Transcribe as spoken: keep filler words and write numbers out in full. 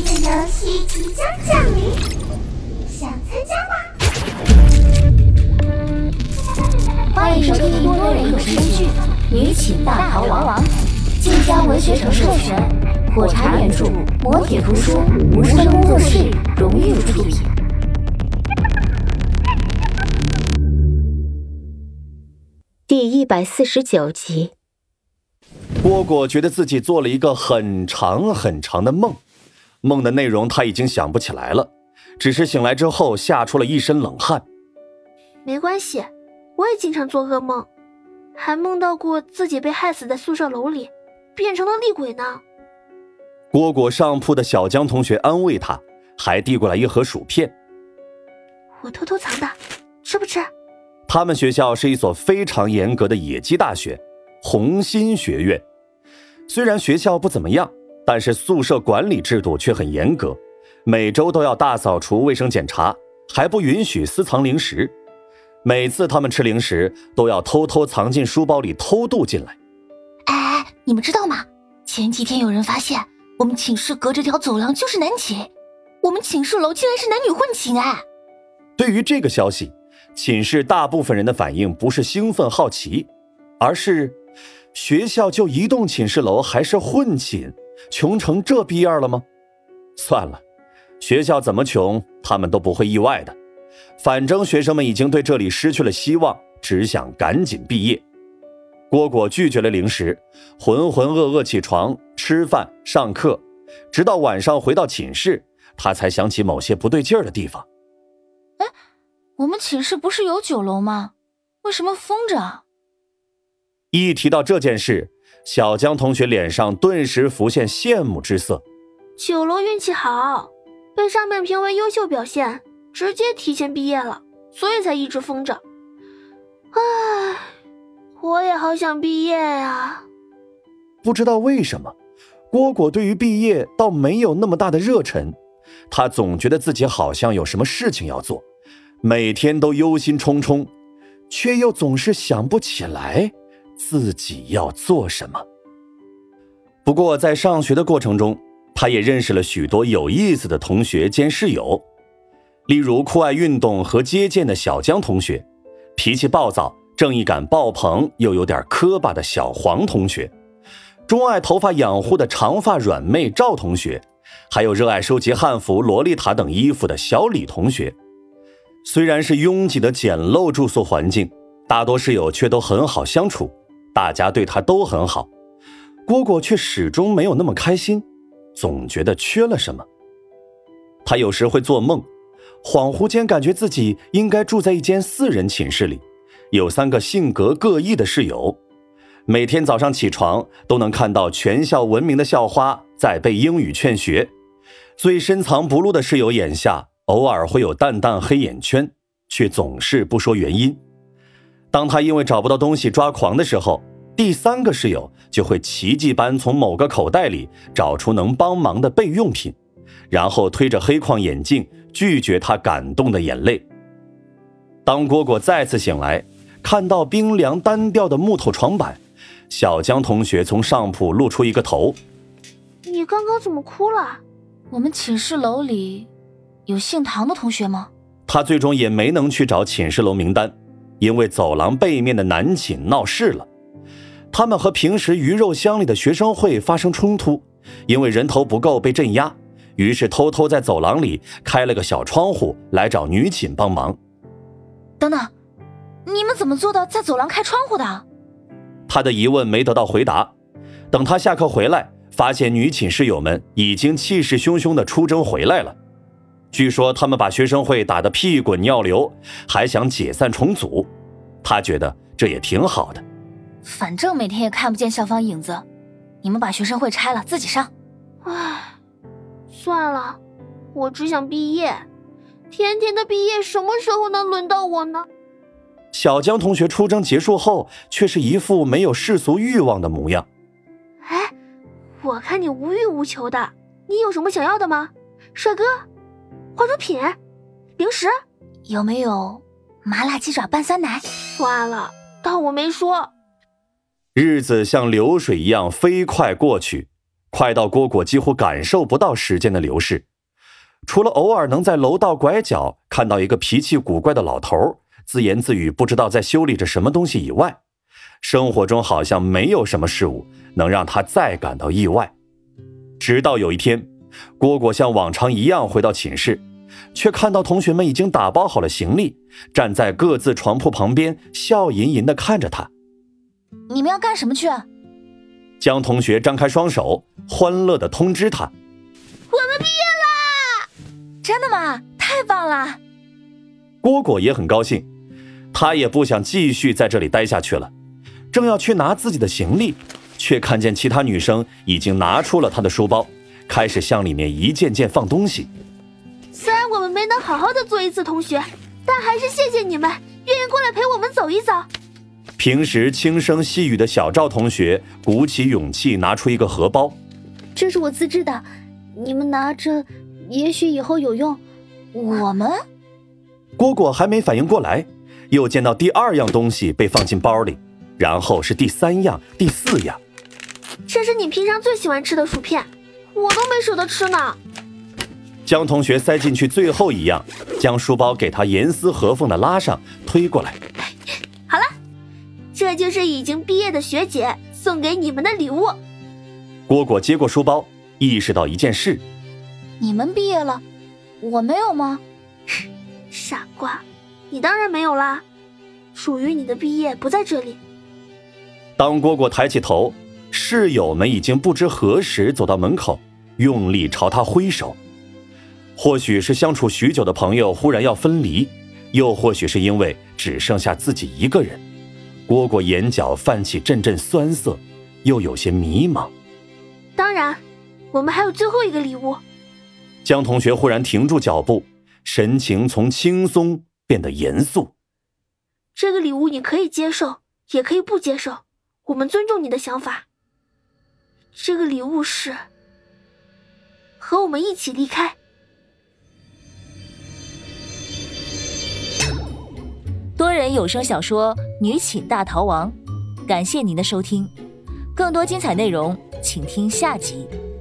的游戏即将降临，想参加吗？ 欢迎收听多人有声剧《女寝大逃亡》，晋江文学城授权，火柴原著，磨铁图书，无声工作室荣誉出品。第一百四十九集。 蝈蝈觉得自己做了一个很长很长的梦，梦的内容他已经想不起来了，只是醒来之后吓出了一身冷汗。 没关系，我也经常做噩梦，还梦到过自己被害死在宿舍楼里，变成了厉鬼呢。 蝈蝈上铺的小江同学安慰他，还递过来一盒薯片。 我偷偷藏的，吃不吃？ 他们学校是一所非常严格的野鸡大学，红心学院。虽然学校不怎么样，但是宿舍管理制度却很严格，每周都要大扫除卫生检查，还不允许私藏零食。每次他们吃零食都要偷偷藏进书包里偷渡进来。 哎，你们知道吗？前几天有人发现我们寝室隔着条走廊就是男寝，我们寝室楼竟然是男女混寝哎！ 对于这个消息，寝室大部分人的反应不是兴奋好奇，而是学校就一栋寝室楼还是混寝，穷成这逼样了吗？算了，学校怎么穷他们都不会意外的，反正学生们已经对这里失去了希望，只想赶紧毕业。蝈蝈拒绝了零食，浑浑噩噩起床吃饭上课，直到晚上回到寝室，他才想起某些不对劲儿的地方。 哎，我们寝室不是有九楼吗？为什么封着啊？ 一提到这件事，小江同学脸上顿时浮现羡慕之色。 九楼运气好，被上面评为优秀表现，直接提前毕业了，所以才一直封着。唉，我也好想毕业呀。 不知道为什么，蝈蝈对于毕业倒没有那么大的热忱，他总觉得自己好像有什么事情要做，每天都忧心忡忡，却又总是想不起来自己要做什么。不过在上学的过程中，他也认识了许多有意思的同学兼室友，例如酷爱运动和接见的小江同学，脾气暴躁正义感爆棚又有点磕巴的小黄同学，钟爱头发养护的长发软妹赵同学，还有热爱收集汉服洛丽塔等衣服的小李同学。虽然是拥挤的简陋住宿环境，大多室友却都很好相处，大家对他都很好，蝈蝈却始终没有那么开心，总觉得缺了什么。他有时会做梦，恍惚间感觉自己应该住在一间四人寝室里，有三个性格各异的室友，每天早上起床都能看到全校闻名的校花在背英语劝学，最深藏不露的室友眼下偶尔会有淡淡黑眼圈，却总是不说原因。当他因为找不到东西抓狂的时候，第三个室友就会奇迹般从某个口袋里找出能帮忙的备用品，然后推着黑框眼镜拒绝他感动的眼泪。当蝈蝈再次醒来，看到冰凉单调的木头床板，小江同学从上铺露出一个头。 你刚刚怎么哭了？ 我们寝室楼里有姓唐的同学吗？ 他最终也没能去找寝室楼名单，因为走廊背面的男寝闹事了。他们和平时鱼肉乡里的学生会发生冲突，因为人头不够被镇压，于是偷偷在走廊里开了个小窗户来找女寝帮忙。 等等，你们怎么做到在走廊开窗户的？ 他的疑问没得到回答。等他下课回来，发现女寝室友们已经气势汹汹地出征回来了。据说他们把学生会打得屁滚尿流，还想解散重组。他觉得这也挺好的， 反正每天也看不见校方影子，你们把学生会拆了自己上。 唉，算了，我只想毕业。甜甜的毕业什么时候能轮到我呢？ 小江同学出征结束后却是一副没有世俗欲望的模样。 哎，我看你无欲无求的，你有什么想要的吗？帅哥，化妆品，零食， 有没有麻辣鸡爪拌酸奶？ 算了，当我没说。 日子像流水一样飞快过去， 快到蝈蝈几乎感受不到时间的流逝。除了偶尔能在楼道拐角看到一个脾气古怪的老头，自言自语不知道在修理着什么东西以外，生活中好像没有什么事物能让他再感到意外。直到有一天，蝈蝈像往常一样回到寝室，却看到同学们已经打包好了行李，站在各自床铺旁边，笑吟吟地看着他。 你们要干什么去啊？ 江同学张开双手，欢乐地通知他： 我们毕业啦！ 真的吗？太棒了！ 蝈蝈也很高兴，他也不想继续在这里待下去了，正要去拿自己的行李，却看见其他女生已经拿出了他的书包，开始向里面一件件放东西。 虽然我们没能好好的做一次同学，但还是谢谢你们愿意过来陪我们走一走。 平时轻声细语的小赵同学鼓起勇气拿出一个荷包， 这是我自制的，你们拿着也许以后有用。 我们？ 蝈蝈还没反应过来，又见到第二样东西被放进包里，然后是第三样、第四样。 这是你平常最喜欢吃的薯片，我都没舍得吃呢。 江同学塞进去最后一样，将书包给他严丝合缝地拉上，推过来。 好了，这就是已经毕业的学姐送给你们的礼物。 蝈蝈接过书包，意识到一件事： 你们毕业了，我没有吗？ 傻瓜，你当然没有啦，属于你的毕业不在这里。 当蝈蝈抬起头，室友们已经不知何时走到门口，用力朝他挥手。或许是相处许久的朋友忽然要分离，又或许是因为只剩下自己一个人，蝈蝈眼角泛起阵阵酸涩，又有些迷茫。 当然，我们还有最后一个礼物。 江同学忽然停住脚步，神情从轻松变得严肃。 这个礼物你可以接受，也可以不接受，我们尊重你的想法。这个礼物是和我们一起离开。 多人有声小说《女寝大逃亡》，感谢您的收听，更多精彩内容请听下集。